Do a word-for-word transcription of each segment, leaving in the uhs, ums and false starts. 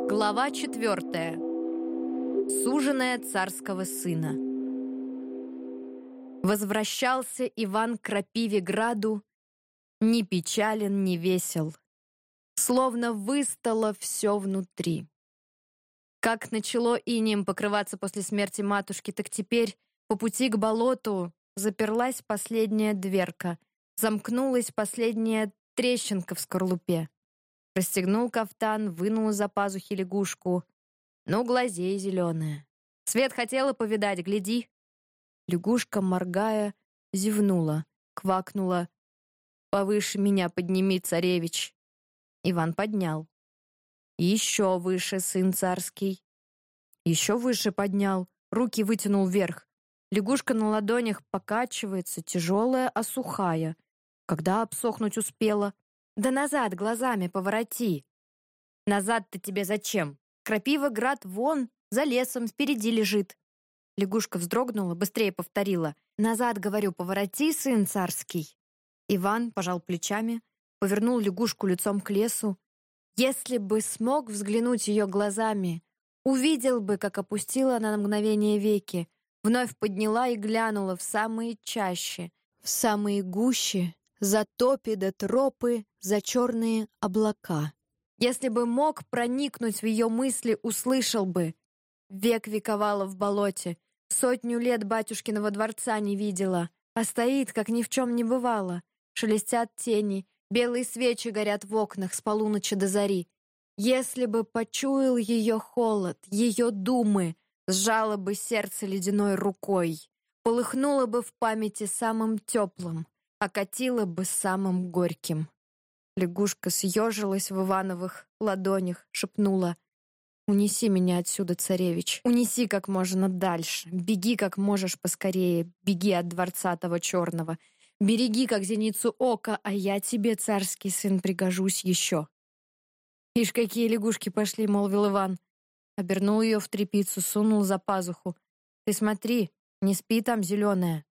Глава четвертая. Суженая царского сына. Возвращался Иван к Крапиве-граду, ни печален, ни весел, словно выстало все внутри. Как начало инеем покрываться после смерти матушки, так теперь по пути к болоту заперлась последняя дверка, замкнулась последняя трещинка в скорлупе. Расстегнул кафтан, вынул из-за пазухи лягушку. Ну, глазей зеленая. Свет хотела повидать, гляди. Лягушка, моргая, зевнула, квакнула. «Повыше меня подними, царевич». Иван поднял. Еще выше, сын царский. Еще выше поднял, руки вытянул вверх. Лягушка на ладонях покачивается, тяжелая, а сухая. Когда обсохнуть успела? Да назад глазами повороти. Назад-то тебе зачем? Крапива-град вон, за лесом, впереди лежит. Лягушка вздрогнула, быстрее повторила. Назад, говорю, повороти, сын царский. Иван пожал плечами, повернул лягушку лицом к лесу. Если бы смог взглянуть ее глазами, увидел бы, как опустила она на мгновение веки, вновь подняла и глянула в самые чащи, в самые гущи, за топи да тропы, за черные облака. Если бы мог проникнуть в ее мысли, услышал бы. Век вековала в болоте, сотню лет батюшкиного дворца не видела, а стоит, как ни в чем не бывало. Шелестят тени, белые свечи горят в окнах с полуночи до зари. Если бы почуял ее холод, ее думы, сжало бы сердце ледяной рукой, полыхнуло бы в памяти самым теплым, окатило бы самым горьким. Лягушка съежилась в Ивановых ладонях, шепнула: «Унеси меня отсюда, царевич, унеси как можно дальше, беги как можешь поскорее, беги от дворца того черного, береги как зеницу ока, а я тебе, царский сын, пригожусь еще». «Ишь, какие лягушки пошли», — молвил Иван. Обернул ее в тряпицу, сунул за пазуху. «Ты смотри, не спи там, зеленая».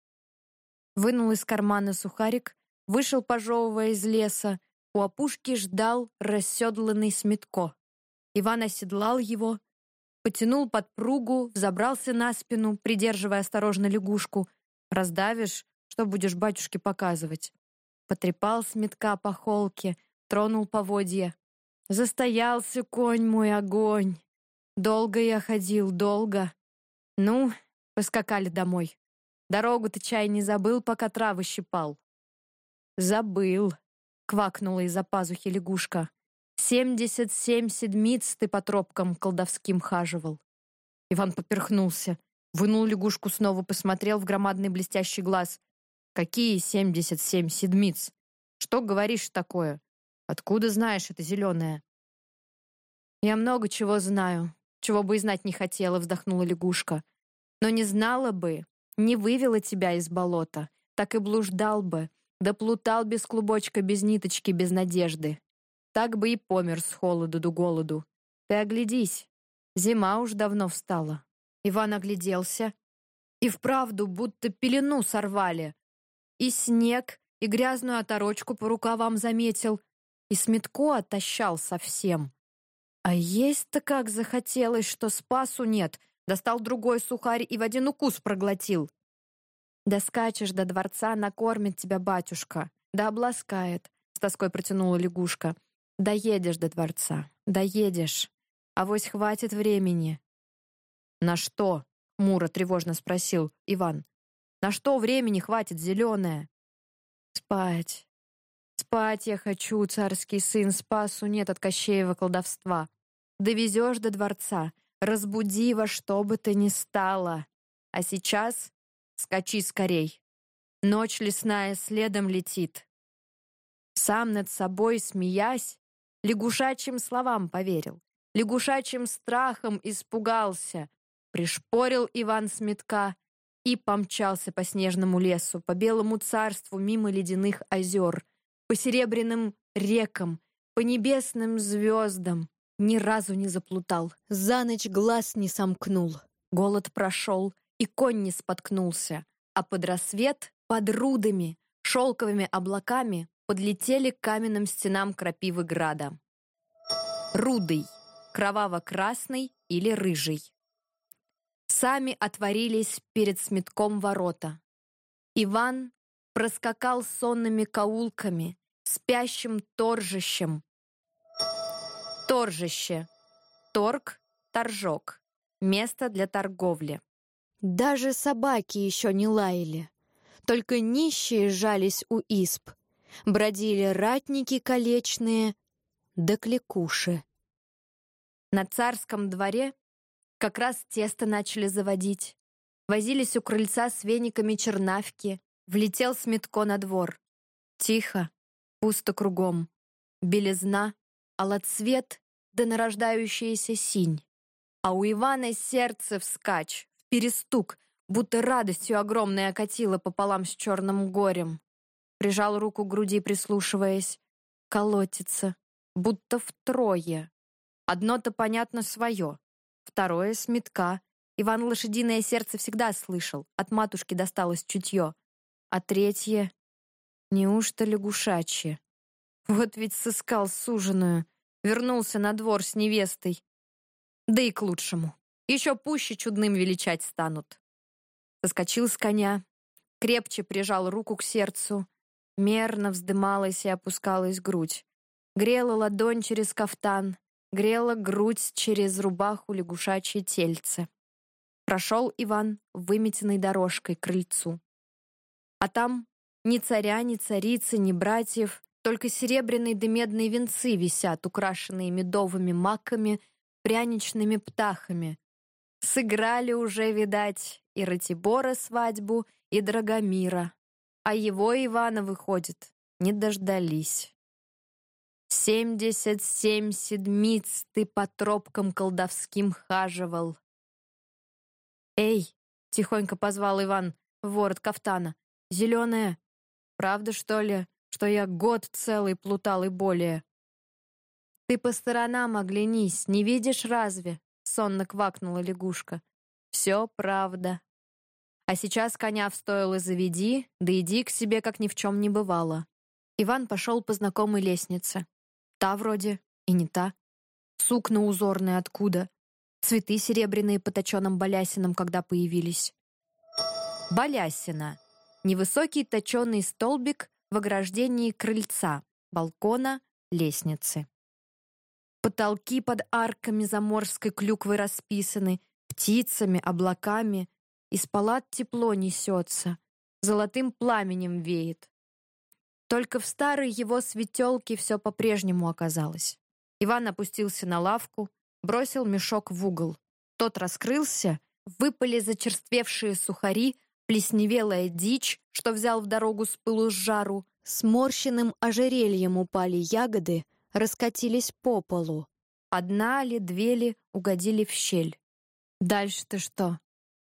Вынул из кармана сухарик, вышел, пожевывая, из леса. У опушки ждал расседланный Сметко. Иван оседлал его, потянул подпругу, взобрался на спину, придерживая осторожно лягушку. «Раздавишь, что будешь батюшке показывать?» Потрепал Сметка по холке, тронул поводья. «Застоялся конь мой, огонь! Долго я ходил, долго. Ну, поскакали домой. Дорогу-то чай не забыл, пока травы щипал». «Забыл», — квакнула из-за пазухи лягушка. «Семьдесят семь седмиц ты по тропкам колдовским хаживал». Иван поперхнулся, вынул лягушку снова, посмотрел в громадный блестящий глаз. «Какие семьдесят семь седмиц? Что говоришь такое? Откуда знаешь это зеленое?» «Я много чего знаю, чего бы и знать не хотела», — вздохнула лягушка. «Но не знала бы, не вывела тебя из болота, так и блуждал бы, да плутал без клубочка, без ниточки, без надежды. Так бы и помер с холоду до голоду. Ты оглядись, зима уж давно встала». Иван огляделся. И вправду будто пелену сорвали. И снег, и грязную оторочку по рукавам заметил, и Сметко отощал совсем. А есть-то как захотелось, что спасу нет. Достал другой сухарь и в один укус проглотил. «Да скачешь до дворца, накормит тебя батюшка, да обласкает», — с тоской протянула лягушка. «Доедешь до дворца, доедешь. Авось хватит времени». «На что?» — хмуро тревожно спросил Иван. «На что времени хватит, зеленая?» «Спать. Спать я хочу, царский сын, спасу нет от Кощеева колдовства. Довезешь до дворца, разбуди во что бы то ни стало. А сейчас скачи скорей. Ночь лесная следом летит». Сам над собой, смеясь, лягушачьим словам поверил, лягушачьим страхом испугался. Пришпорил Иван Сметка и помчался по снежному лесу, по белому царству, мимо ледяных озер, по серебряным рекам, по небесным звездам. Ни разу не заплутал, за ночь глаз не сомкнул. Голод прошел, и конь не споткнулся, а под рассвет, под рудами, шелковыми облаками подлетели к каменным стенам Крапивы-града. Рудый. кроваво-красный или рыжий. Сами отворились перед Смитком ворота. Иван проскакал сонными каулками, спящим торжищем. Торжище. Торг, торжок. Место для торговли. Даже собаки еще не лаяли. Только нищие жались у изб. Бродили ратники колечные да кликуши. На царском дворе как раз тесто начали заводить. Возились у крыльца с вениками чернавки. Влетел Смитко на двор. Тихо, пусто кругом. Белизна, алоцвет да нарождающаяся синь. А у Ивана сердце вскачь, в перестук, будто радостью огромной окатило пополам с черным горем. Прижал руку к груди, прислушиваясь. Колотится, будто втрое. Одно-то понятно свое, второе — Смитка. Иван лошадиное сердце всегда слышал, от матушки досталось чутье. А третье — неужто лягушачье? Вот ведь сыскал суженую, вернулся на двор с невестой. Да и к лучшему. Еще пуще чудным величать станут. Соскочил с коня, крепче прижал руку к сердцу. Мерно вздымалась и опускалась грудь. Грела ладонь через кафтан, грела грудь через рубаху лягушачье тельце. Прошел Иван выметенной дорожкой к крыльцу. А там ни царя, ни царицы, ни братьев, только серебряные да медные венцы висят, украшенные медовыми маками, пряничными птахами. Сыграли уже, видать, и Ратибора свадьбу, и Драгомира. А его, Ивана, выходит, не дождались. Семьдесят семь седмиц ты по тропкам колдовским хаживал. «Эй!» — тихонько позвал Иван в ворот кафтана. «Зеленая, правда, что ли, что я год целый плутал и более?» «Ты по сторонам оглянись, не видишь разве?» — сонно квакнула лягушка. «Все правда. А сейчас коня в стойло заведи, да иди к себе, как ни в чем не бывало». Иван пошел по знакомой лестнице. Та вроде и не та. Сукна узорные откуда. Цветы серебряные по точеным балясинам, когда появились. Балясина. Невысокий точеный столбик в ограждении крыльца, балкона, лестницы. Потолки под арками заморской клюквой расписаны, птицами, облаками. Из палат тепло несется, золотым пламенем веет. Только в старой его светелке все по-прежнему оказалось. Иван опустился на лавку, бросил мешок в угол. Тот раскрылся, выпали зачерствевшие сухари, плесневелая дичь, что взял в дорогу с пылу с жару, сморщенным ожерельем упали ягоды, раскатились по полу. Одна ли, две ли угодили в щель. Дальше-то что?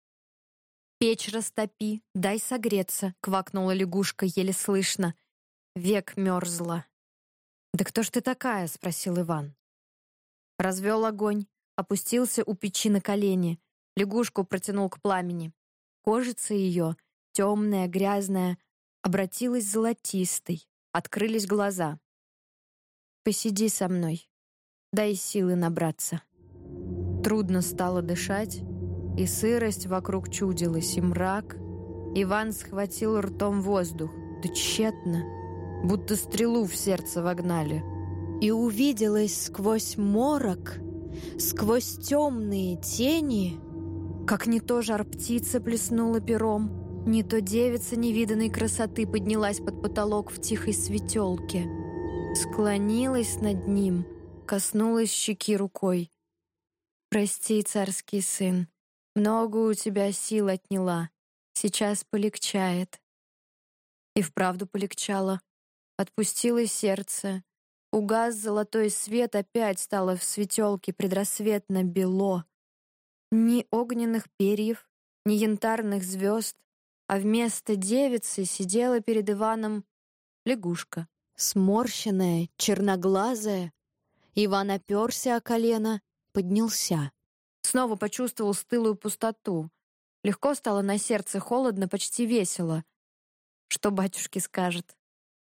«Печь растопи, дай согреться», — квакнула лягушка еле слышно. Век мерзла. «Да кто ж ты такая?» — спросил Иван. Развел огонь, опустился у печи на колени, лягушку протянул к пламени. Кожица ее, темная, грязная, обратилась золотистой, открылись глаза. «Посиди со мной, дай силы набраться». Трудно стало дышать, и сырость вокруг чудилась, и мрак. Иван схватил ртом воздух, да тщетно, будто стрелу в сердце вогнали. И увиделась сквозь морок, сквозь темные тени, как не то жар-птица плеснула пером, не то девица невиданной красоты поднялась под потолок в тихой светелке, склонилась над ним, коснулась щеки рукой. «Прости, царский сын, много у тебя сил отняла, сейчас полегчает». И вправду полегчало. Отпустило сердце. Угас золотой свет, опять стало в светелке предрассветно бело. Ни огненных перьев, ни янтарных звезд, а вместо девицы сидела перед Иваном лягушка. Сморщенная, черноглазая. Иван оперся о колено, поднялся. Снова почувствовал стылую пустоту. Легко стало на сердце, холодно, почти весело. Что батюшке скажет?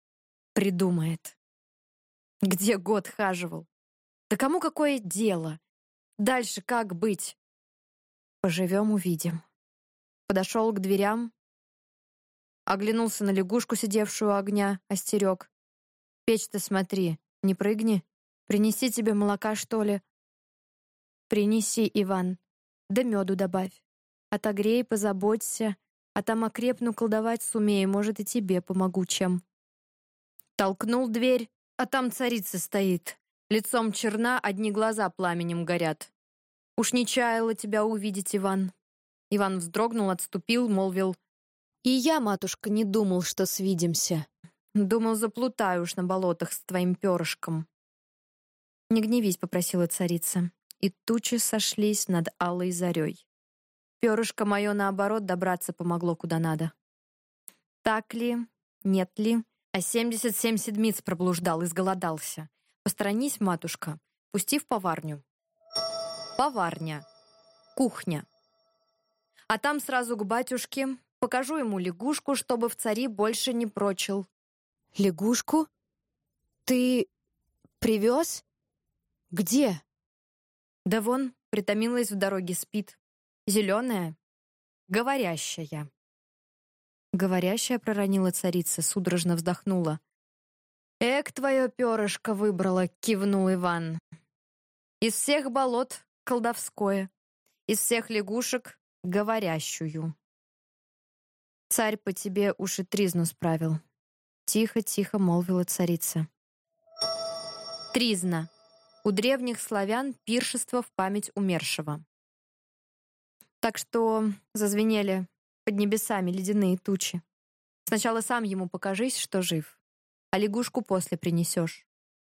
Придумает. Где год хаживал? Да кому какое дело? Дальше как быть? Поживем, увидим. Подошел к дверям, оглянулся на лягушку, сидевшую у огня, остерег. Печь-то смотри, не прыгни. Принеси тебе молока, что ли? Принеси, Иван. Да меду добавь. Отогрей, позаботься, а там окрепну, колдовать сумею, может, и тебе помогу чем. Толкнул дверь, а там царица стоит. Лицом черна, одни глаза пламенем горят. Уж не чаяла тебя увидеть, Иван. Иван вздрогнул, отступил, молвил: «И я, матушка, не думал, что свидимся. Думал, заплутаю уж на болотах с твоим перышком». «Не гневись», — попросила царица, и тучи сошлись над алой зарей. Перышко мое, наоборот, добраться помогло куда надо. Так ли, нет ли, а семьдесят семь седмиц проблуждал, изголодался. Посторонись, матушка, пусти в поварню. Поварня. Кухня. А там сразу к батюшке, покажу ему лягушку, чтобы в цари больше не прочил. Лягушку? Ты привез? Где? Да вон, притомилась в дороге, спит. Зеленая, говорящая. Говорящая, проронила царица, судорожно вздохнула. Эк, твое перышко выбрала, кивнул Иван. Из всех болот колдовское, из всех лягушек говорящую. Царь по тебе уж и тризну справил. Тихо-тихо молвила царица. Тризна. У древних славян пиршество в память умершего. Так что зазвенели под небесами ледяные тучи. Сначала сам ему покажись, что жив, а лягушку после принесешь.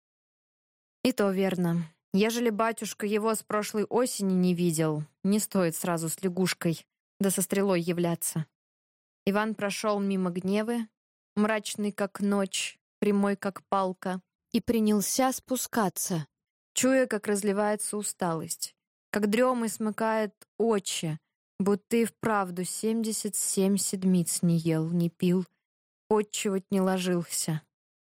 И то верно. Ежели батюшка его с прошлой осени не видел, не стоит сразу с лягушкой да со стрелой являться. Иван прошел мимо Гневы, мрачный как ночь, прямой как палка, и принялся спускаться, чуя, как разливается усталость, как дремой смыкает очи, будто и вправду семьдесят семь седмиц не ел, не пил, отчевать не ложился.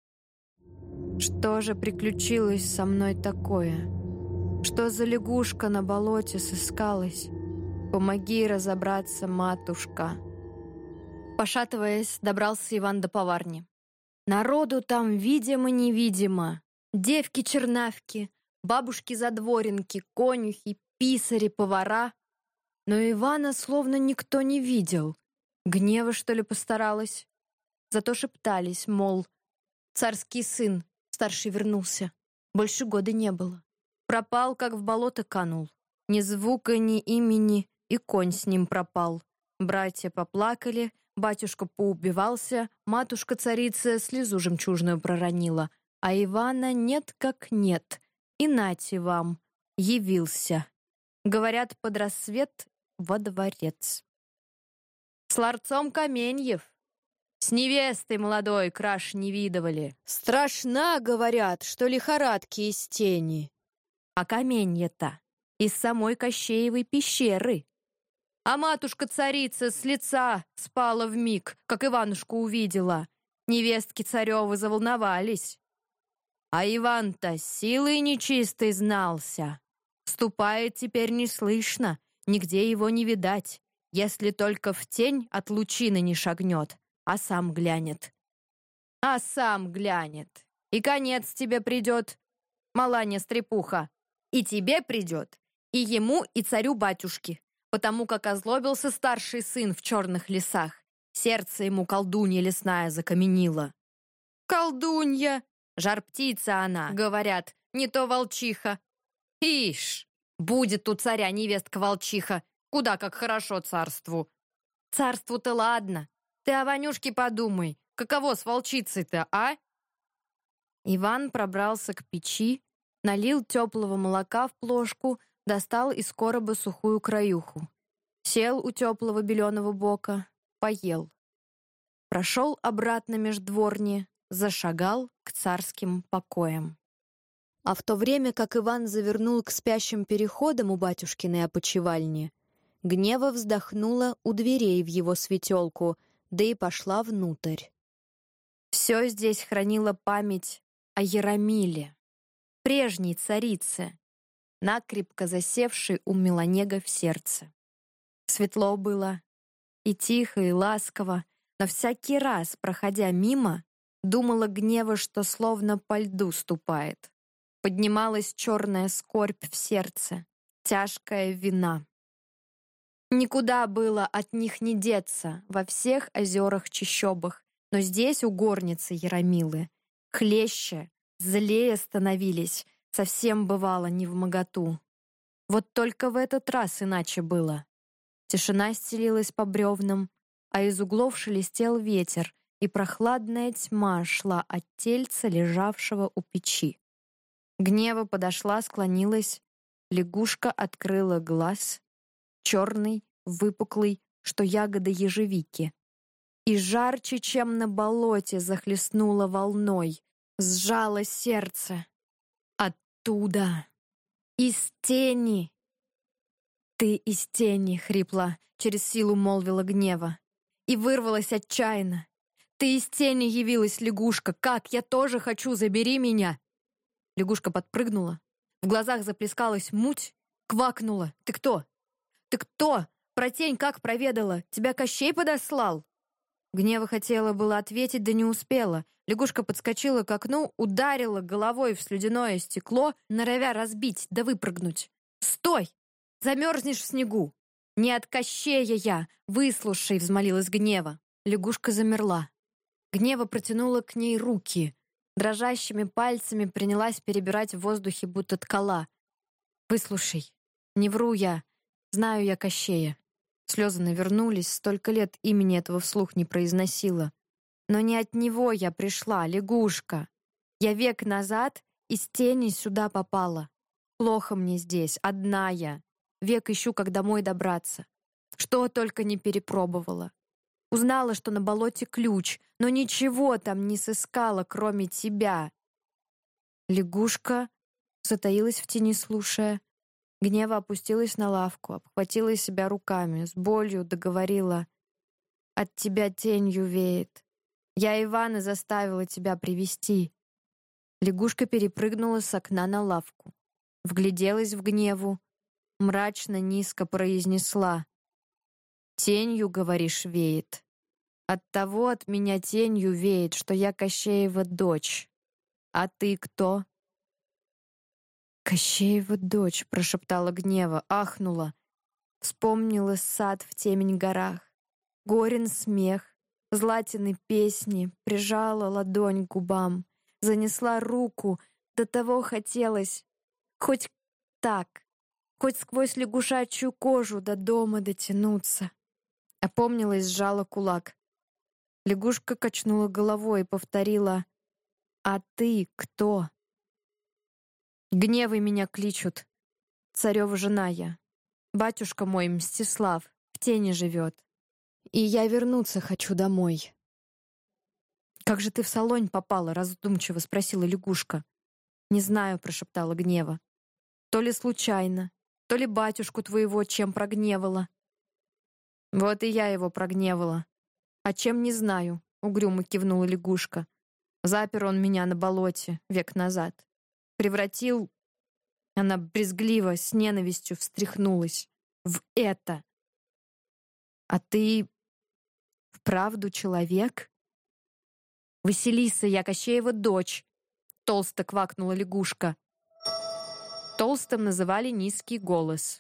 Что же приключилось со мной такое? Что за лягушка на болоте сыскалась? Помоги разобраться, матушка. Пошатываясь, добрался Иван до поварни. Народу там видимо-невидимо. Девки-чернавки, бабушки-задворенки, конюхи, писари, повара. Но Ивана словно никто не видел. Гнева, что ли, постаралась? Зато шептались, мол, царский сын, старший вернулся. Больше года не было. Пропал, как в болото канул. Ни звука, ни имени, и конь с ним пропал. Братья поплакали, батюшка поубивался, матушка-царица слезу жемчужную проронила, а Ивана нет как нет. И нате вам, явился. Говорят, под рассвет во дворец. С ларцом каменьев. С невестой молодой краш не видывали. Страшна, говорят, что лихорадки из тени. А каменья-то из самой Кощеевой пещеры. А матушка-царица с лица спала вмиг, как Иванушку увидела. Невестки царевы заволновались. А Иван-то силой нечистой знался. Ступает теперь не слышно, нигде его не видать, если только в тень от лучины не шагнет, а сам глянет. А сам глянет. И конец тебе придет, маланья стрепуха. И тебе придет, и ему, и царю-батюшке, потому как озлобился старший сын в черных лесах. Сердце ему колдунья лесная закаменила. Колдунья! Жар-птица она, говорят, не то волчиха. Ишь, будет у царя невестка-волчиха, куда как хорошо царству. Царству-то ладно, ты о Ванюшке подумай, каково с волчицей-то, а? Иван пробрался к печи, налил теплого молока в плошку, достал из короба сухую краюху. Сел у теплого беленого бока, поел. Прошел обратно меж дворни, зашагал к царским покоям. А в то время, как Иван завернул к спящим переходам у батюшкиной опочивальни, Гнева вздохнула у дверей в его светелку, да и пошла внутрь. Все здесь хранило память о Яромиле, прежней царице. накрепко засевший у Меланега в сердце. Светло было, и тихо, и ласково, но всякий раз, проходя мимо, думала Гнева, что словно по льду ступает. Поднималась черная скорбь в сердце, тяжкая вина. Никуда было от них не деться во всех озерах-чащобах, но здесь у горницы Яромилы хлеще, злее становились, совсем бывало невмоготу. Вот только в этот раз иначе было. Тишина стелилась по бревнам, а из углов шелестел ветер, и прохладная тьма шла от тельца, лежавшего у печи. Гнева подошла, склонилась, лягушка открыла глаз, черный, выпуклый, что ягода ежевики. И жарче, чем на болоте, захлестнула волной, сжало сердце. Оттуда, из тени. «Ты из тени», — хрипло, через силу молвила Гнева, и вырвалась отчаянно. «Ты из тени явилась, лягушка! Как? Я тоже хочу! Забери меня!» Лягушка подпрыгнула, в глазах заплескалась муть, квакнула. «Ты кто? Ты кто? Про тень как проведала? Тебя Кощей подослал?» Гнева хотела было ответить, да не успела. Лягушка подскочила к окну, ударила головой в слюдяное стекло, норовя разбить да выпрыгнуть. «Стой! Замерзнешь в снегу!» «Не от Кощея я! Выслушай!» — взмолилась Гнева. Лягушка замерла. Гнева протянула к ней руки. Дрожащими пальцами принялась перебирать в воздухе, будто ткала. «Выслушай, не вру я, знаю я Кощея». Слезы навернулись, столько лет имени этого вслух не произносила. «Но не от него я пришла, лягушка. Я век назад из тени сюда попала. Плохо мне здесь, одна я. Век ищу, как домой добраться. Что только не перепробовала. Узнала, что на болоте ключ, но ничего там не сыскала, кроме тебя». Лягушка затаилась в тени, слушая. Гнева опустилась на лавку, обхватила себя руками, с болью договорила: «От тебя тенью веет. Я Ивана заставила тебя привести». Лягушка перепрыгнула с окна на лавку, вгляделась в Гневу, мрачно низко произнесла: «Тенью, говоришь, веет? Оттого от меня тенью веет, что я Кощеева дочь. А ты кто?» «Кощеева дочь», — прошептала Гнева, ахнула. Вспомнила сад в темень горах, горен смех, златины песни, прижала ладонь к губам, занесла руку, до того хотелось, хоть так, хоть сквозь лягушачью кожу до дома дотянуться. Опомнилась, сжала кулак. Лягушка качнула головой и повторила: «А ты кто?» «Гневой меня кличут. Царева жена я. Батюшка мой, Мстислав, в тени живет. И я вернуться хочу домой». «Как же ты в Солонь попала?» — раздумчиво спросила лягушка. «Не знаю», — прошептала Гнева. «То ли случайно, то ли батюшку твоего чем прогневала». «Вот и я его прогневала. А чем, не знаю», — угрюмо кивнула лягушка. «Запер он меня на болоте век назад. Превратил...» Она брезгливо, с ненавистью встряхнулась. «В это!» «А ты вправду человек?» «Василиса, я Кощеева дочь», — толсто квакнула лягушка. Толстым называли низкий голос.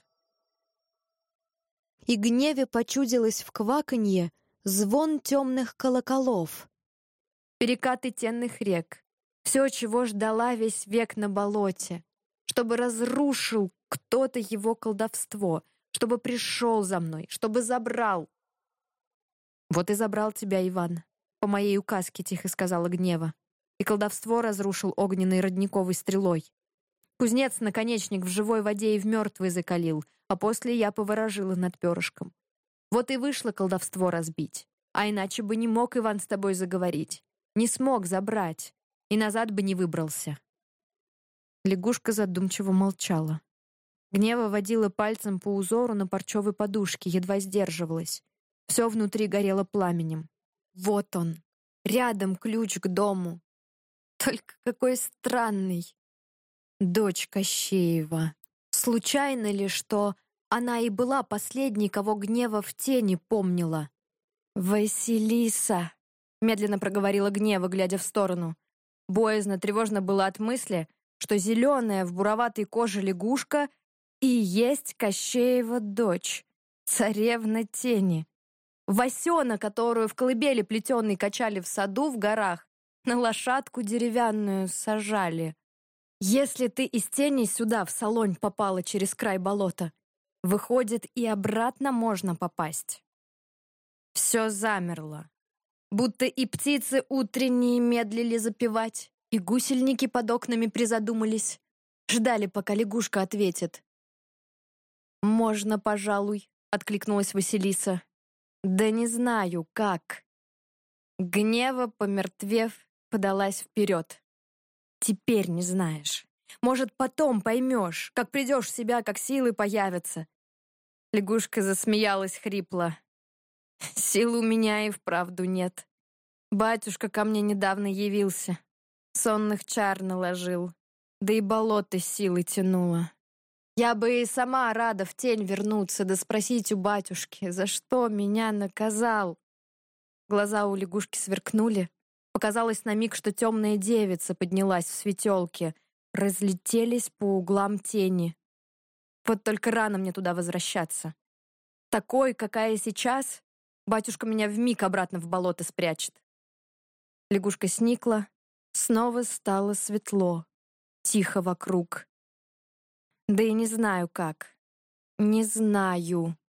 И Гневе почудилось в кваканье звон темных колоколов. Перекаты тенных рек. Все, чего ждала весь век на болоте. Чтобы разрушил кто-то его колдовство, чтобы пришел за мной, чтобы забрал. «Вот и забрал тебя, Иван», — по моей указке тихо сказала Гнева. «И колдовство разрушил огненной родниковой стрелой. Кузнец наконечник в живой воде и в мертвой закалил, а после я поворожила над перышком. Вот и вышло колдовство разбить. А иначе бы не мог Иван с тобой заговорить. Не смог забрать. И назад бы не выбрался». Лягушка задумчиво молчала. Гнева водила пальцем по узору на парчевой подушке, едва сдерживалась. Все внутри горело пламенем. Вот он, рядом ключ к дому. Только какой странный. Дочь Кощеева. Случайно ли, что она и была последней, кого Гнева в тени помнила? «Василиса!» — медленно проговорила Гнева, глядя в сторону. Боязно, тревожно было от мысли, что зеленая в буроватой коже лягушка и есть Кощеева дочь, царевна тени. Васёна, которую в колыбели плетеной качали в саду в горах, на лошадку деревянную сажали. Если ты из тени сюда, в Салонь, попала через край болота, выходит, и обратно можно попасть. Все замерло. Будто и птицы утренние медлили запевать, и гусельники под окнами призадумались. Ждали, пока лягушка ответит. «Можно, пожалуй», — откликнулась Василиса. «Да не знаю, как». Гнева, помертвев, подалась вперед. «Теперь не знаешь. Может, потом поймешь, как придешь в себя, как силы появятся». Лягушка засмеялась хрипло. «Сил у меня и вправду нет. Батюшка ко мне недавно явился. Сонных чар наложил, да и болото силы тянуло. Я бы и сама рада в тень вернуться, да спросить у батюшки, за что меня наказал». Глаза у лягушки сверкнули. Показалось на миг, что темная девица поднялась в светелке. Разлетелись по углам тени. Вот только рано мне туда возвращаться. Такой, какая сейчас, батюшка меня вмиг обратно в болото спрячет. Лягушка сникла, снова стало светло, тихо вокруг. Да и не знаю как. Не знаю.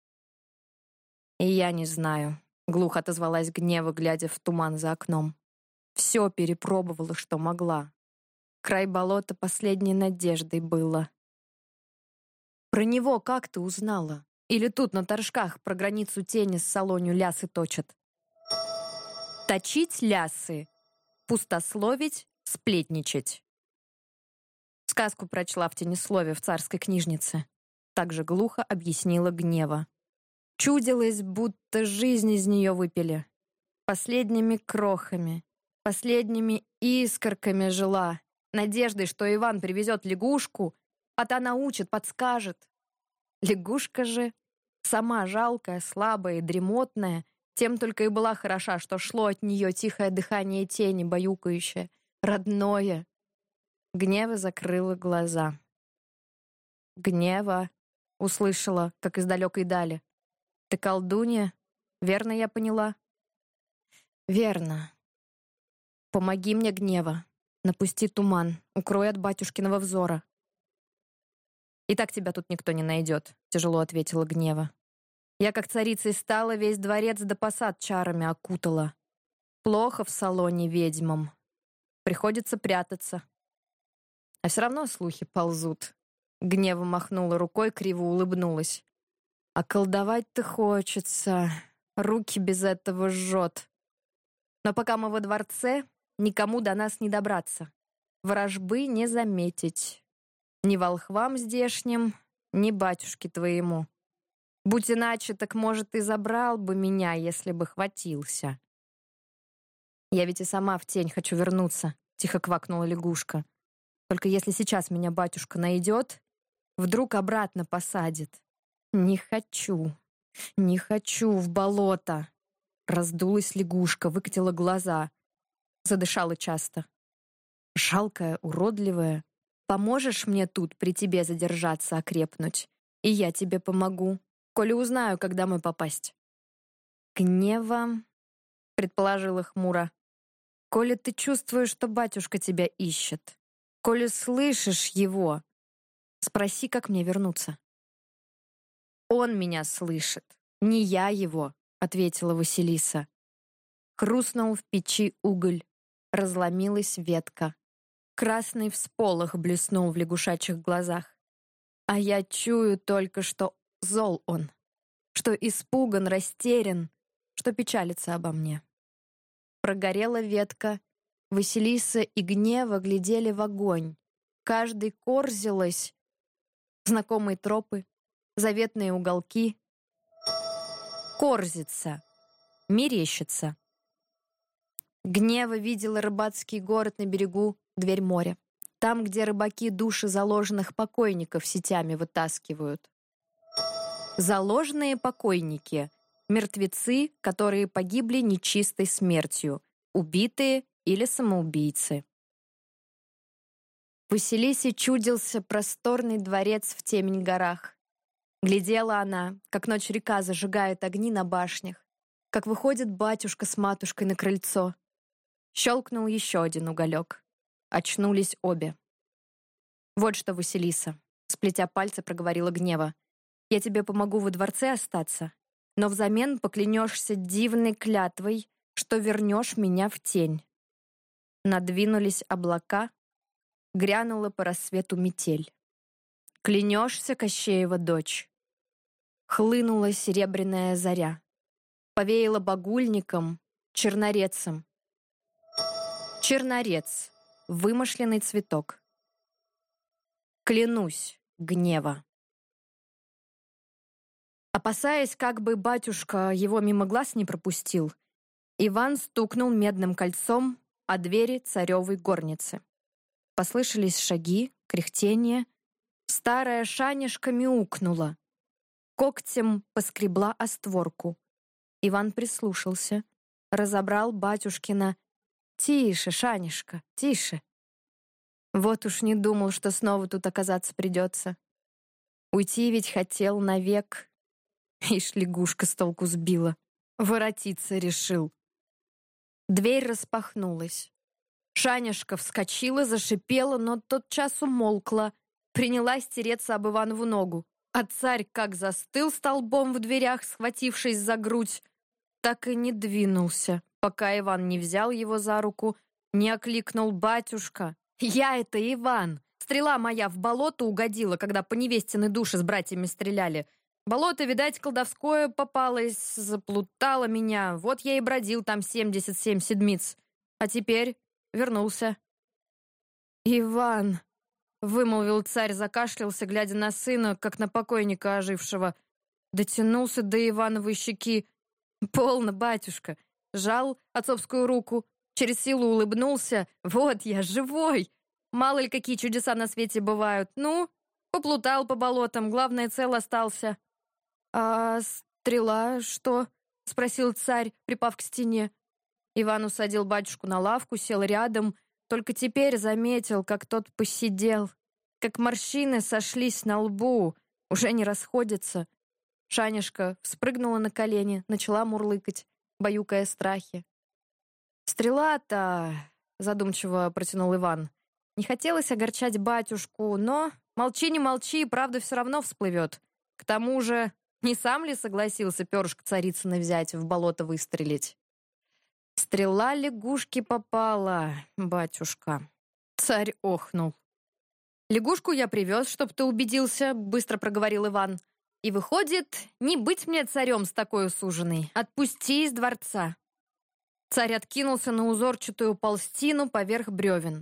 И я не знаю, глухо отозвалась Гнева, глядя в туман за окном. Все перепробовала, что могла. Край болота последней надеждой было. Про него как ты узнала? Или тут на торжках про границу тени с Салонью лясы точат? Точить лясы, пустословить, сплетничать. Сказку прочла в тенеслове в царской книжнице. Так же глухо объяснила Гнева. Чудилось, будто жизнь из нее выпили. Последними крохами, последними искорками жила, надеждой, что Иван привезет лягушку, а та научит, подскажет. Лягушка же, сама жалкая, слабая и дремотная, тем только и была хороша, что шло от нее тихое дыхание тени, баюкающее, родное. Гнева закрыла глаза. «Гнева!» — услышала, как из далекой дали. «Ты колдунья? Верно я поняла?» «Верно. Помоги мне, Гнева. Напусти туман, укрой от батюшкиного взора». «И так тебя тут никто не найдет», — тяжело ответила Гнева. «Я как царицей стала, весь дворец до посад чарами окутала. Плохо в Салоне ведьмам. Приходится прятаться. А все равно слухи ползут». Гнева махнула рукой, криво улыбнулась. «А колдовать-то хочется. Руки без этого жжет. Но пока мы во дворце, никому до нас не добраться. Вражбы не заметить. Ни волхвам здешним, ни батюшке твоему. Будь иначе, так, может, и забрал бы меня, если бы хватился». «Я ведь и сама в тень хочу вернуться», — тихо квакнула лягушка. «Только если сейчас меня батюшка найдет, вдруг обратно посадит. Не хочу, не хочу в болото». Раздулась лягушка, выкатила глаза. Задышала часто. «Жалкая, уродливая. Поможешь мне тут при тебе задержаться, окрепнуть? И я тебе помогу, коли узнаю, когда мы попасть». «Гнева», — предположила хмуро, «коли ты чувствуешь, что батюшка тебя ищет, коли слышишь его, спроси, как мне вернуться». «Он меня слышит, не я его», — ответила Василиса. Хрустнул в печи уголь, разломилась ветка. Красный всполох блеснул в лягушачьих глазах. А я чую только, что зол он, что испуган, растерян, что печалится обо мне. Прогорела ветка, Василиса и Гнева глядели в огонь. Каждый корзилась. Знакомые тропы, заветные уголки. Корзится, мерещится. Гнева видела рыбацкий город на берегу, дверь моря. Там, где рыбаки души заложенных покойников сетями вытаскивают. Заложенные покойники — мертвецы, которые погибли нечистой смертью, убитые или самоубийцы. Василисе чудился просторный дворец в Темень-горах. Глядела она, как ночь река зажигает огни на башнях, как выходит батюшка с матушкой на крыльцо. Щелкнул еще один уголек. Очнулись обе. «Вот что, Василиса», — сплетя пальцы, проговорила Гнева, «я тебе помогу во дворце остаться, но взамен поклянешься дивной клятвой, что вернешь меня в тень». Надвинулись облака, грянула по рассвету метель. «Клянешься, Кощеева дочь?» Хлынула серебряная заря. Повеяла багульником, чернорецом. Чернорец — вымышленный цветок. «Клянусь, Гнева». Опасаясь, как бы батюшка его мимо глаз не пропустил, Иван стукнул медным кольцом о двери царевой горницы. Послышались шаги, кряхтение. Старая шанишка мяукнула. Когтем поскребла о створку. Иван прислушался, разобрал батюшкина: «Тише, Шанишка, тише». Вот уж не думал, что снова тут оказаться придется. Уйти ведь хотел навек. Ишь, лягушка с толку сбила. Воротиться решил. Дверь распахнулась. Шанишка вскочила, зашипела, но тотчас умолкла, принялась тереться об Иванову ногу. А царь как застыл столбом в дверях, схватившись за грудь, так и не двинулся, пока Иван не взял его за руку, не окликнул: «Батюшка, я это Иван! Стрела моя в болото угодила, когда по невестиной душе с братьями стреляли. Болото, видать, колдовское попалось, заплутало меня, вот я и бродил там семьдесят семь седмиц. А теперь вернулся». «Иван!» — вымолвил царь, закашлялся, глядя на сына, как на покойника ожившего. Дотянулся до Ивановой щеки. «Полно, батюшка!» Жал отцовскую руку, через силу улыбнулся. «Вот я, живой! Мало ли какие чудеса на свете бывают. Ну, поплутал по болотам, главное, цел остался». «А стрела что?» — спросил царь, припав к стене. Иван усадил батюшку на лавку, сел рядом. Только теперь заметил, как тот посидел, как морщины сошлись на лбу, уже не расходятся. Шанишка вспрыгнула на колени, начала мурлыкать, баюкая страхи. «Стрела-то...» — задумчиво протянул Иван. Не хотелось огорчать батюшку, но молчи не молчи, правда все равно всплывет. К тому же, не сам ли согласился перышко Царицыно взять, в болото выстрелить? «Стрела лягушки попала, батюшка». Царь охнул. «Лягушку я привез, чтоб ты убедился», — быстро проговорил Иван. «И выходит, не быть мне царем с такой суженой. Отпусти из дворца». Царь откинулся на узорчатую полстину поверх бревен.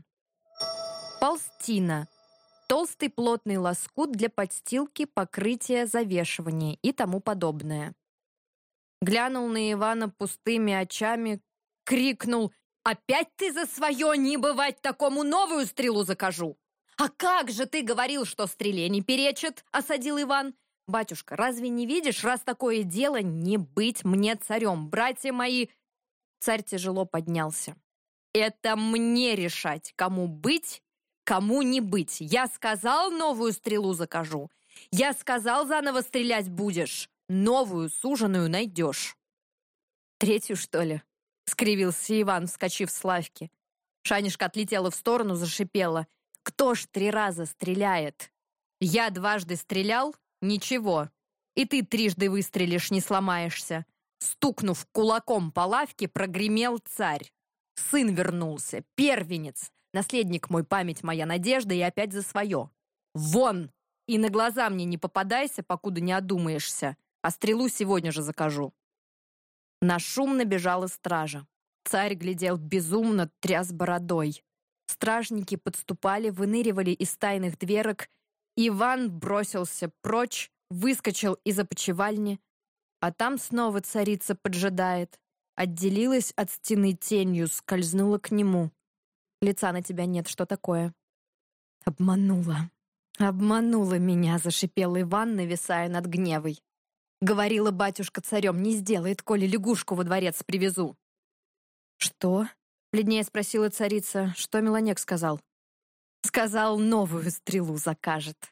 Полстина — толстый плотный лоскут для подстилки, покрытия, завешивания и тому подобное. Глянул на Ивана пустыми очами, крикнул: «Опять ты за свое не бывать такому новую стрелу закажу!» «А как же ты говорил, что стреле не перечит?» — осадил Иван. «Батюшка, разве не видишь, раз такое дело, не быть мне царем, братья мои...» Царь тяжело поднялся. «Это мне решать, кому быть, кому не быть. Я сказал, новую стрелу закажу. Я сказал, заново стрелять будешь. Новую суженую найдешь». «Третью, что ли?» — скривился Иван, вскочив с лавки. Шанишка отлетела в сторону, зашипела. «Кто ж три раза стреляет? Я дважды стрелял? Ничего. И ты трижды выстрелишь, не сломаешься». Стукнув кулаком по лавке, прогремел царь. «Сын вернулся, первенец, наследник мой, память моя, надежда, и опять за свое. Вон! И на глаза мне не попадайся, покуда не одумаешься, а стрелу сегодня же закажу». На шум набежала стража. Царь глядел безумно, тряс бородой. Стражники подступали, выныривали из тайных дверок. Иван бросился прочь, выскочил из опочивальни. А там снова царица поджидает. Отделилась от стены тенью, скользнула к нему. «Лица на тебя нет, что такое?» Обманула. Обманула меня, зашипел Иван, нависая над Гневой. Говорила батюшка царем, не сделает, коли лягушку во дворец привезу. Что? Бледнее спросила царица. Что Меланек сказал? Сказал, новую стрелу закажет.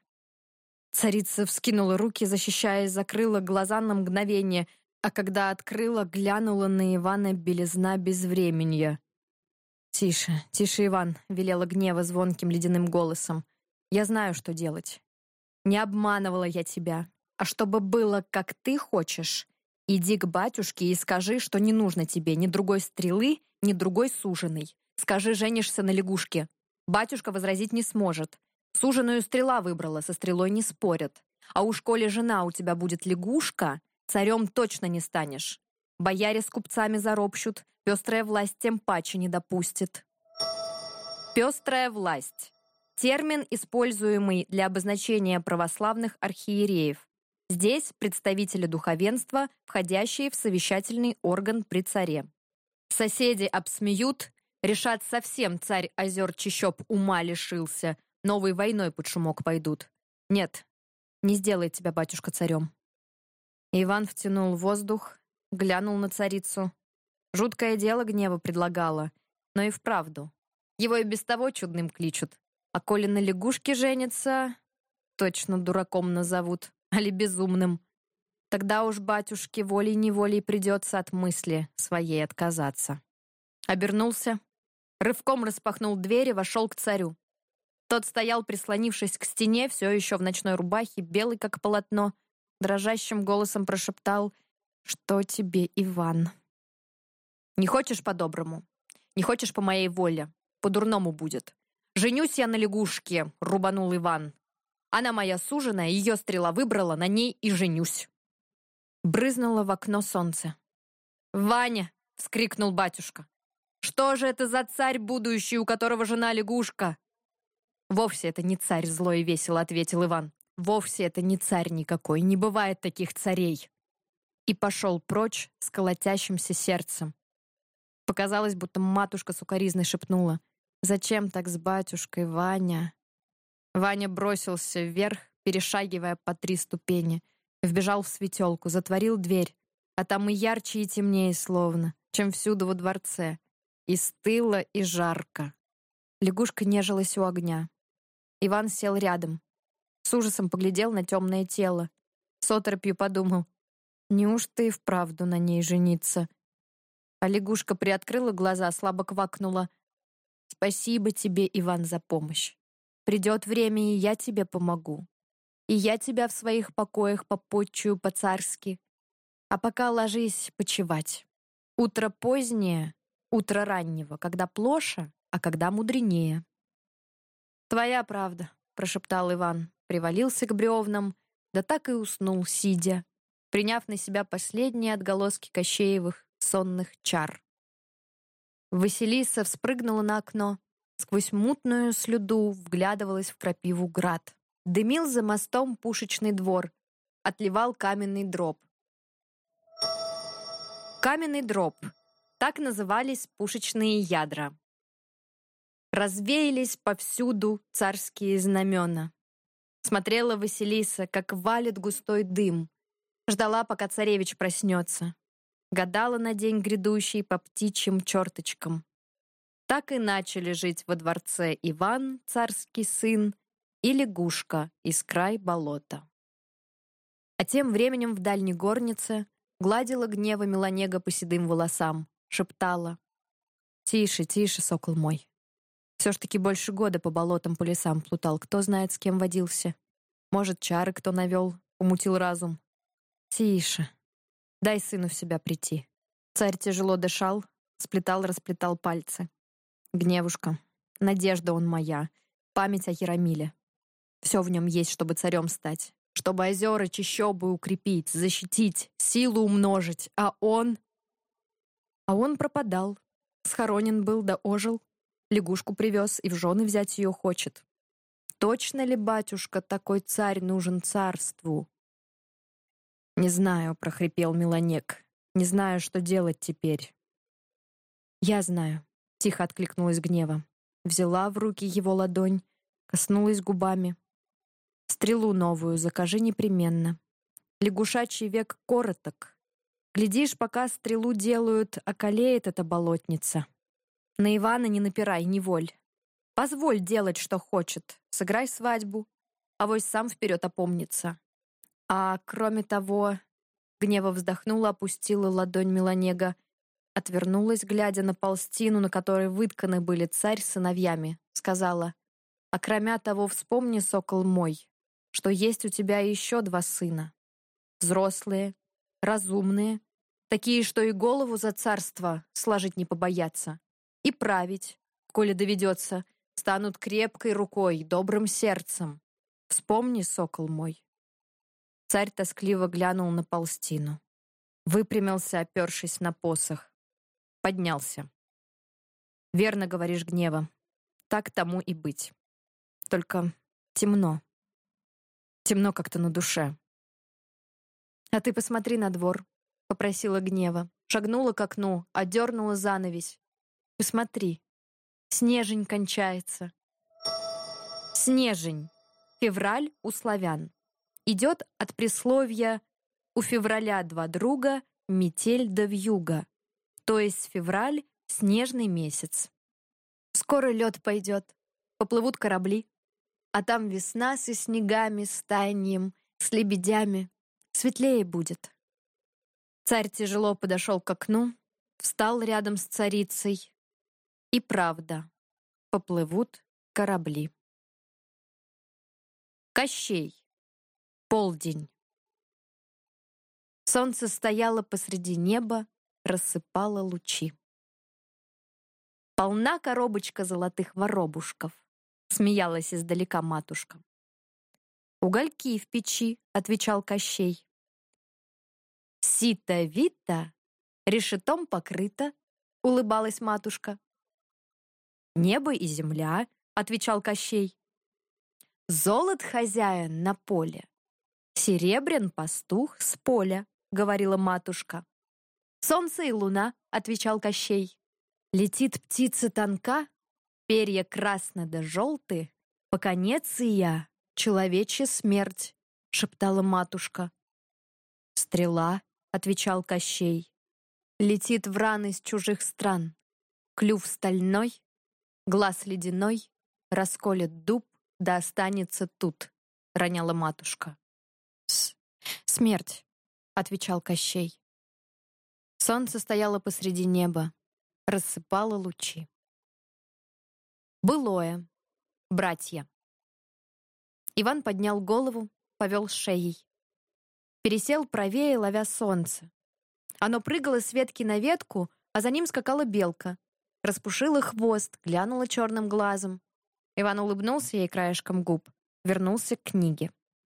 Царица вскинула руки, защищаясь, закрыла глаза на мгновение, а когда открыла, глянула на Ивана белизна безвременья. «Тише, тише, Иван», — велела Гнева звонким ледяным голосом. «Я знаю, что делать. Не обманывала я тебя. А чтобы было, как ты хочешь, иди к батюшке и скажи, что не нужно тебе ни другой стрелы, ни другой суженой. Скажи, женишься на лягушке. Батюшка возразить не сможет. Суженую стрела выбрала, со стрелой не спорят. А уж коли жена у тебя будет лягушка, царем точно не станешь. Бояре с купцами заропщут, пестрая власть тем паче не допустит». Пестрая власть. Термин, используемый для обозначения православных архиереев. Здесь представители духовенства, входящие в совещательный орган при царе. Соседи обсмеют, решат, совсем царь озер чащоб ума лишился, новой войной под шумок пойдут. Нет, не сделает тебя батюшка царем. Иван втянул воздух, глянул на царицу. Жуткое дело Гнева предлагала, но и вправду. Его и без того чудным кличут. А коли на лягушке женится, точно дураком назовут, али безумным. Тогда уж батюшке волей-неволей придется от мысли своей отказаться. Обернулся, рывком распахнул дверь и вошел к царю. Тот стоял, прислонившись к стене, все еще в ночной рубахе, белый как полотно, дрожащим голосом прошептал: «Что тебе, Иван? Не хочешь по-доброму? Не хочешь по моей воле? По-дурному будет. Женюсь я на лягушке», — рубанул Иван. «Она моя суженая, ее стрела выбрала, на ней и женюсь». Брызнуло в окно солнце. «Ваня!» — вскрикнул батюшка. «Что же это за царь будущий, у которого жена лягушка?» «Вовсе это не царь», — зло и весело ответил Иван. «Вовсе это не царь никакой, не бывает таких царей». И пошел прочь с колотящимся сердцем. Показалось, будто матушка сукоризной шепнула: «Зачем так с батюшкой, Ваня?» Ваня бросился вверх, перешагивая по три ступени, вбежал в светелку, затворил дверь, а там и ярче, и темнее словно, чем всюду во дворце. И стыло, и жарко. Лягушка нежилась у огня. Иван сел рядом. С ужасом поглядел на темное тело. С оторопью подумал: неужто и вправду на ней жениться? А лягушка приоткрыла глаза, слабо квакнула: «Спасибо тебе, Иван, за помощь. Придет время, и я тебе помогу. И я тебя в своих покоях попотчую по-царски. А пока ложись почевать. Утро позднее, утро раннего, когда плоша, а когда мудренее». «Твоя правда», — прошептал Иван, привалился к бревнам, да так и уснул, сидя, приняв на себя последние отголоски Кощеевых сонных чар. Василиса вспрыгнула на окно, сквозь мутную слюду вглядывалась в крапиву град. Дымил за мостом пушечный двор, отливал каменный дроб. Каменный дроб — так назывались пушечные ядра. Развеялись повсюду царские знамена. Смотрела Василиса, как валит густой дым. Ждала, пока царевич проснется. Гадала на день грядущий по птичьим черточкам. Так и начали жить во дворце Иван, царский сын, и лягушка из край болота. А тем временем в дальней горнице гладила Гнева Меланега по седым волосам, шептала: «Тише, тише, сокол мой. Все ж таки больше года по болотам, по лесам плутал, кто знает, с кем водился. Может, чары кто навел, умутил разум. Тише. Дай сыну в себя прийти». Царь тяжело дышал, сплетал-расплетал пальцы. «Гневушка, надежда он моя, память о Яромиле. Все в нем есть, чтобы царем стать, чтобы озера чащобы укрепить, защитить, силу умножить, а он...» А он пропадал, схоронен был да ожил, лягушку привез и в жены взять ее хочет. Точно ли, батюшка, такой царь нужен царству? «Не знаю», — прохрипел Меланек. «Не знаю, что делать теперь». «Я знаю», — тихо откликнулась Гнева. Взяла в руки его ладонь, Коснулась губами. Стрелу новую закажи непременно. Лягушачий век короток. Глядишь, пока стрелу делают, околеет эта болотница. На Ивана не напирай, не воль. Позволь делать, что хочет. Сыграй свадьбу, авось сам вперед опомнится. А кроме того, гнево вздохнула, опустила ладонь Меланега, отвернулась, глядя на полстину, на которой вытканы были царь с сыновьями, сказала: «А кроме того, вспомни, сокол мой, что есть у тебя еще два сына. Взрослые, разумные, такие, что и голову за царство сложить не побоятся. И править, коли доведется, станут крепкой рукой, добрым сердцем. Вспомни, сокол мой». Царь тоскливо глянул на полстину. Выпрямился, опершись на посох. Поднялся. «Верно говоришь, Гнева. Так тому и быть. Только темно. Темно как-то на душе». «А ты посмотри на двор», — попросила Гнева. Шагнула к окну, одернула занавесь. «Посмотри. Снежень кончается». Снежень. Февраль у славян. Идет от присловия «у февраля два друга, метель да вьюга», то есть февраль — снежный месяц. Скоро лед пойдет, поплывут корабли, а там весна со снегами, с таянием, с лебедями. Светлее будет. Царь тяжело подошел к окну, встал рядом с царицей. И правда, поплывут корабли. Кощей. Полдень. Солнце стояло посреди неба, рассыпало лучи. «Полна коробочка золотых воробушков», — смеялась издалека матушка. «Угольки в печи», — отвечал Кощей. «Сито-вито, решетом покрыто», — улыбалась матушка. «Небо и земля», — отвечал Кощей. «Золот хозяин на поле, серебрян пастух с поля», — говорила матушка. «Солнце и луна», — отвечал Кощей. «Летит птица тонка, перья красно да желты, по конец и я, человечья смерть», — шептала матушка. «Стрела», — отвечал Кощей, «летит в раны с чужих стран. Клюв стальной, глаз ледяной, расколет дуб, да останется тут», — роняла матушка. «С смерть», — отвечал Кощей. Солнце стояло посреди неба, рассыпало лучи. Былое. Братья. Иван поднял голову, повел шеей. Пересел правее, ловя солнце. Оно прыгало с ветки на ветку, а за ним скакала белка. Распушила хвост, глянула черным глазом. Иван улыбнулся ей краешком губ, вернулся к книге.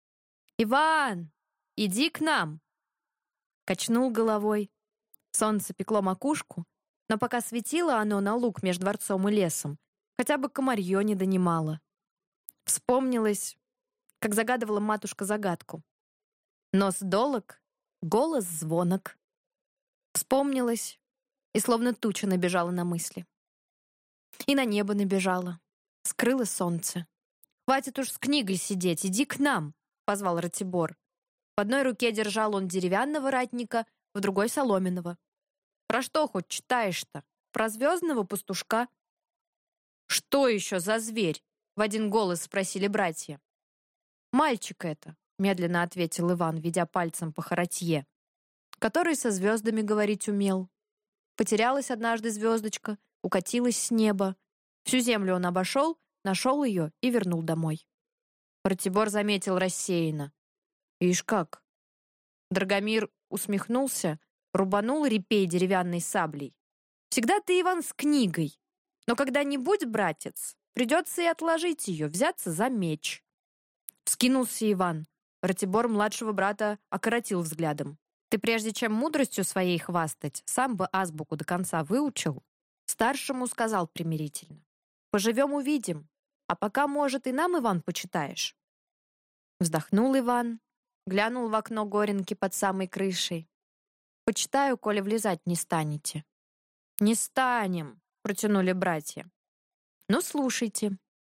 «Иван, иди к нам!» Качнул головой. Солнце пекло макушку, но пока светило оно на луг между дворцом и лесом, хотя бы комарье не донимало. Вспомнилось, как загадывала матушка загадку. Нос долог, голос звонок. Вспомнилось, и словно туча набежала на мысли. И на небо набежала, скрыло солнце. «Хватит уж с книгой сидеть, иди к нам!» — позвал Ратибор. В одной руке держал он деревянного ратника, в другой — соломенного. «Про что хоть читаешь-то? Про звездного пастушка?» «Что еще за зверь?» — в один голос спросили братья. «Мальчик это», — медленно ответил Иван, ведя пальцем по хоротье, который со звездами говорить умел. Потерялась однажды звездочка, укатилась с неба. Всю землю он обошел, нашел ее и вернул домой. Ратибор заметил рассеянно. «Ишь как!» Драгомир усмехнулся, рубанул репей деревянной саблей. «Всегда ты, Иван, с книгой. Но когда-нибудь, братец, придется и отложить ее, взяться за меч». Вскинулся Иван. Ратибор младшего брата окоротил взглядом. «Ты прежде чем мудростью своей хвастать, сам бы азбуку до конца выучил». Старшему сказал примирительно. «Поживем — увидим. А пока, может, и нам, Иван, почитаешь». Вздохнул Иван, глянул в окно горенки под самой крышей. «Почитаю, коли влезать не станете». «Не станем», — протянули братья. «Ну, слушайте.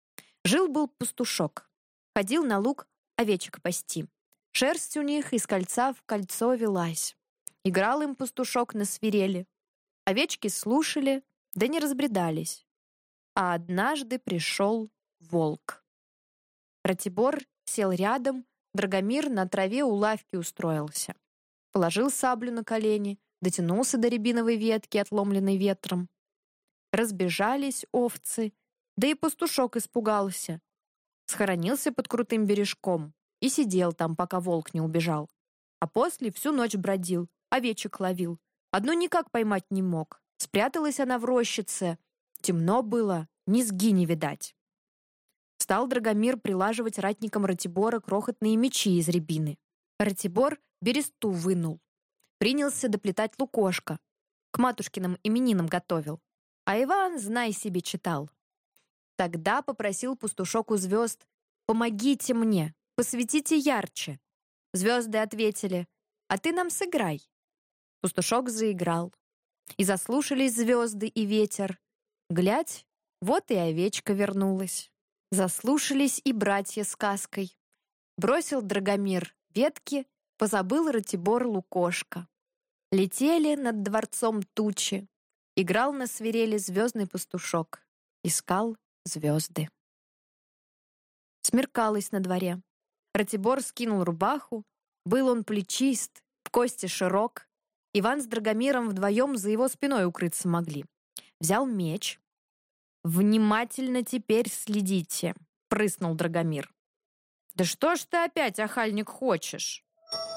Жил-был пастушок. Ходил на луг овечек пасти. Шерсть у них из кольца в кольцо велась. Играл им пастушок на свирели. Овечки слушали, да не разбредались. А однажды пришел волк. Ратибор сел рядом, Драгомир на траве у лавки устроился. Положил саблю на колени, дотянулся до рябиновой ветки, отломленной ветром. Разбежались овцы, да и пастушок испугался. Схоронился под крутым бережком и сидел там, пока волк не убежал. А после всю ночь бродил, овечек ловил. Одну никак поймать не мог. Спряталась она в рощице. Темно было, низги не видать. Стал Драгомир прилаживать ратникам Ратибора крохотные мечи из рябины. Ратибор бересту вынул. Принялся доплетать лукошко. К матушкиным именинам готовил. А Иван, знай себе, читал. Тогда попросил пастушок у звезд: «Помогите мне, посветите ярче». Звезды ответили: «А ты нам сыграй». Пастушок заиграл. И заслушались звезды и ветер. Глядь, вот и овечка вернулась. Заслушались и братья сказкой. Бросил Драгомир ветки, позабыл Ратибор лукошко. Летели над дворцом тучи. Играл на свирели звездный пастушок. Искал звезды. Смеркалось на дворе. Ратибор скинул рубаху. Был он плечист, в кости широк. Иван с Драгомиром вдвоем за его спиной укрыться могли. Взял меч. «Внимательно теперь следите», — прыснул Драгомир. «Да что ж ты опять, охальник, хочешь?»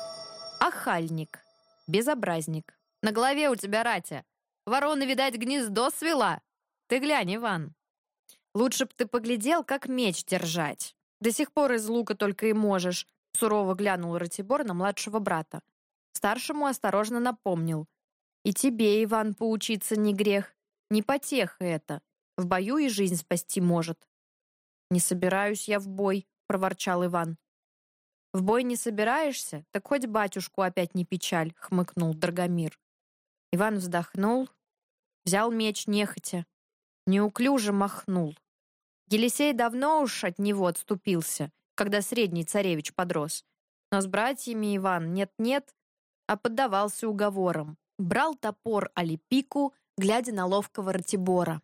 «Охальник, безобразник. На голове у тебя ратя. Ворона, видать, гнездо свела. Ты глянь, Иван. Лучше б ты поглядел, как меч держать. До сих пор из лука только и можешь», — сурово глянул Ратибор на младшего брата. Старшему осторожно напомнил: «И тебе, Иван, поучиться не грех. Не потеха это. В бою и жизнь спасти может». «Не собираюсь я в бой», — проворчал Иван. «В бой не собираешься? Так хоть батюшку опять не печаль», — хмыкнул Драгомир. Иван вздохнул, взял меч нехотя, неуклюже махнул. Елисей давно уж от него отступился, когда средний царевич подрос. Но с братьями Иван нет-нет, а поддавался уговорам. Брал топор али пику, глядя на ловкого Ратибора.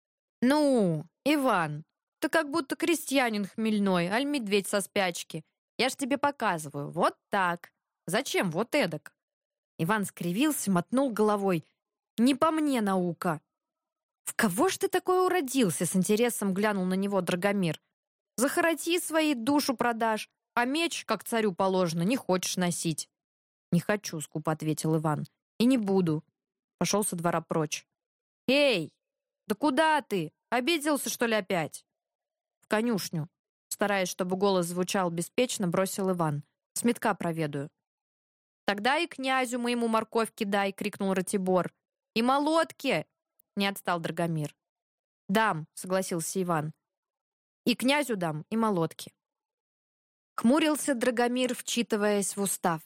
«Ну, Иван, ты как будто крестьянин хмельной, аль медведь со спячки. Я ж тебе показываю. Вот так. Зачем вот эдак?» Иван скривился, мотнул головой. «Не по мне наука». «В кого ж ты такой уродился?» — с интересом глянул на него Драгомир. «Захороти свои, душу продашь, а меч, как царю положено, не хочешь носить». «Не хочу», — скупо ответил Иван. «И не буду». Пошел со двора прочь. «Эй, да куда ты? Обиделся, что ли, опять?» «В конюшню», — стараясь, чтобы голос звучал беспечно, бросил Иван. «С метка проведаю». «Тогда и князю моему морковки дай», — крикнул Ратибор. «И молотки!» — не отстал Драгомир. «Дам», — согласился Иван. «И князю дам, и молотки». Хмурился Драгомир, вчитываясь в устав.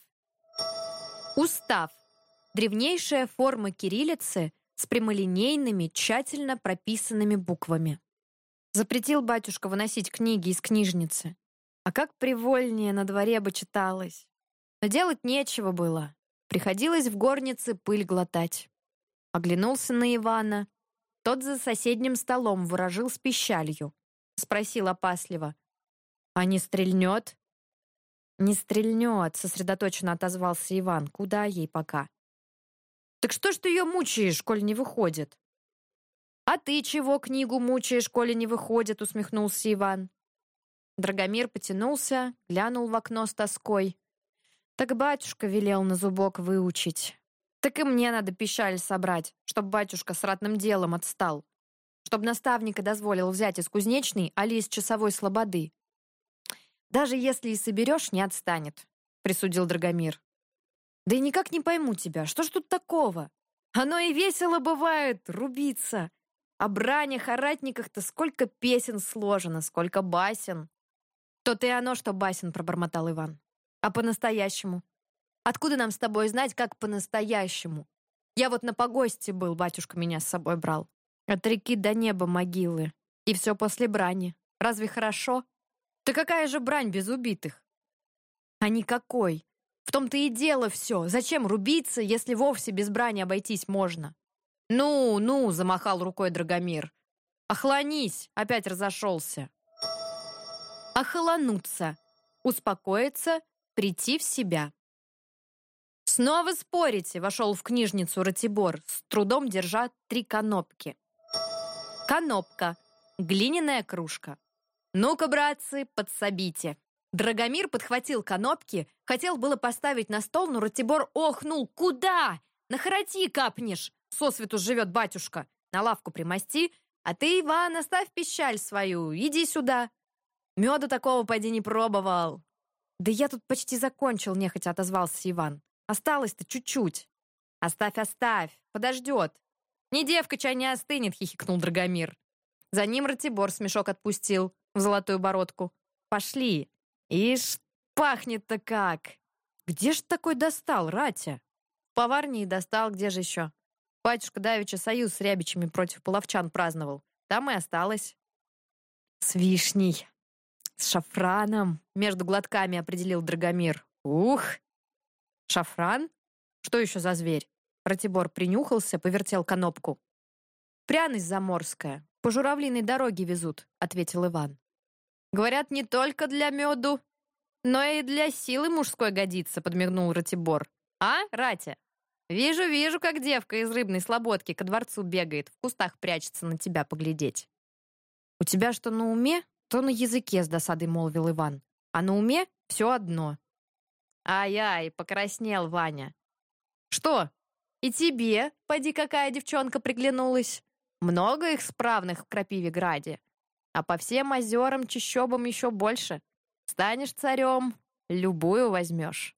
Устав — древнейшая форма кириллицы с прямолинейными, тщательно прописанными буквами. Запретил батюшка выносить книги из книжницы. А как привольнее на дворе бы читалось. Но делать нечего было. Приходилось в горнице пыль глотать. Оглянулся на Ивана. Тот за соседним столом выражил с пищалью. Спросил опасливо: «А не стрельнет?» «Не стрельнет», — сосредоточенно отозвался Иван. «Куда ей пока?» «Так что ж ты ее мучаешь, коль не выходит?» «А ты чего книгу мучаешь, коли не выходит?» — усмехнулся Иван. Драгомир потянулся, глянул в окно с тоской. «Так батюшка велел на зубок выучить. Так и мне надо пищаль собрать, чтоб батюшка с ратным делом отстал. Чтоб наставника дозволил взять из кузнечной, али из часовой слободы». «Даже если и соберешь, не отстанет», — присудил Драгомир. «Да и никак не пойму тебя. Что ж тут такого? Оно и весело бывает, рубиться. О бранях, о ратниках-то сколько песен сложено, сколько басен». «То-то и оно, что басен», — пробормотал Иван. «А по-настоящему? Откуда нам с тобой знать, как по-настоящему? Я вот на погосте был, батюшка меня с собой брал. От реки до неба могилы. И все после брани. Разве хорошо? Да какая же брань без убитых? А никакой. В том-то и дело все. Зачем рубиться, если вовсе без брани обойтись можно? «Ну, ну», — замахал рукой Драгомир. «Охлонись», — опять разошелся. Охолонуться, успокоиться, прийти в себя. «Снова спорите», — вошел в книжницу Ратибор, с трудом держа три конопки. Конопка, глиняная кружка. «Ну-ка, братцы, подсобите». Драгомир подхватил конопки, хотел было поставить на стол, но Ратибор охнул. «Куда? На хороти капнешь! Сосвету живет батюшка. На лавку примости, а ты, Иван, оставь пищаль свою, иди сюда». Меду такого поди не пробовал. «Да я тут почти закончил», — нехотя отозвался Иван. «Осталось-то чуть-чуть». «Оставь, оставь, подождет». «Не девка, чай не остынет», — хихикнул Драгомир. За ним Ратибор смешок отпустил в золотую бородку. «Пошли. Ишь, пахнет-то как! Где ж такой достал, Ратя?» В поварне достал, где же еще? Батюшка давеча союз с рябичами против половчан праздновал. Там и осталось. «С вишней, с шафраном», — между глотками определил Драгомир. «Ух! Шафран? Что еще за зверь?» Ратибор принюхался, повертел конопку. «Пряность заморская. По журавлиной дороге везут», — ответил Иван. «Говорят, не только для меду, но и для силы мужской годится», — подмигнул Ратибор. «А, Ратя? Вижу, вижу, как девка из рыбной слободки ко дворцу бегает, в кустах прячется на тебя поглядеть». «У тебя что на уме, то на языке», — с досадой молвил Иван. «А на уме все одно». «Ай-ай», — покраснел Ваня. «Что, и тебе, поди, какая девчонка приглянулась? Много их справных в Крапивеграде. А по всем озерам, чащобам еще больше. Станешь царем, любую возьмешь».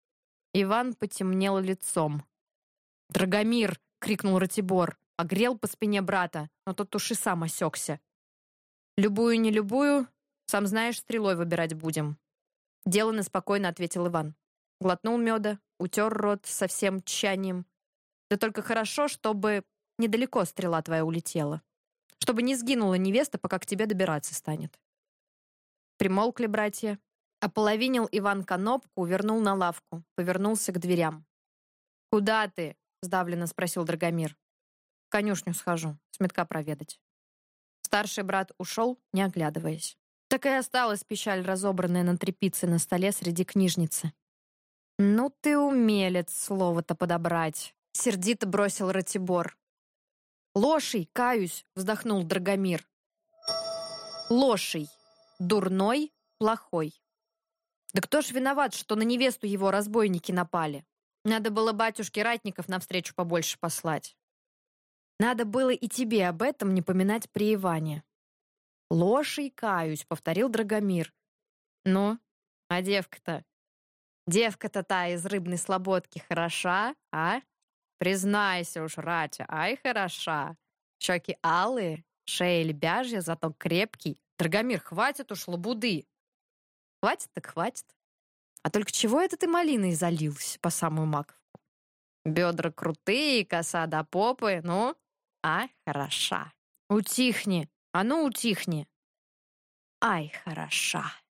Иван потемнел лицом. «Драгомир!» — крикнул Ратибор, огрел по спине брата, но тот уж и сам осекся. «Любую, не любую, сам знаешь, стрелой выбирать будем». Деланно спокойно ответил Иван. Глотнул меда, утер рот со всем тщанием. «Да только хорошо, чтобы недалеко стрела твоя улетела. Чтобы не сгинула невеста, пока к тебе добираться станет». Примолкли братья. Ополовинил Иван конопку, вернул на лавку, повернулся к дверям. «Куда ты?» — сдавленно спросил Драгомир. «В конюшню схожу, сметка проведать». Старший брат ушел, не оглядываясь. Так и осталась пищаль, разобранная на тряпице на столе среди книжницы. «Ну ты умелец, слово-то подобрать!» — сердито бросил Ратибор. «Лоший, каюсь!» — вздохнул Драгомир. «Лоший. Дурной, плохой. Да кто ж виноват, что на невесту его разбойники напали? Надо было батюшке ратников навстречу побольше послать. Надо было и тебе об этом не поминать при Иване». «Лошей каюсь», — повторил Драгомир. «Ну, а девка-то? Девка-то та из рыбной слободки хороша, а? Признайся уж, Ратя, ай, хороша. Щеки алые, шея лебяжья, зато крепкий. Драгомир, хватит уж лабуды». «Хватит так хватит. А только чего это ты малиной залился по самую маковку? Бедра крутые, коса до попы, ну, а, хороша. Утихни, а ну утихни. Ай, хороша».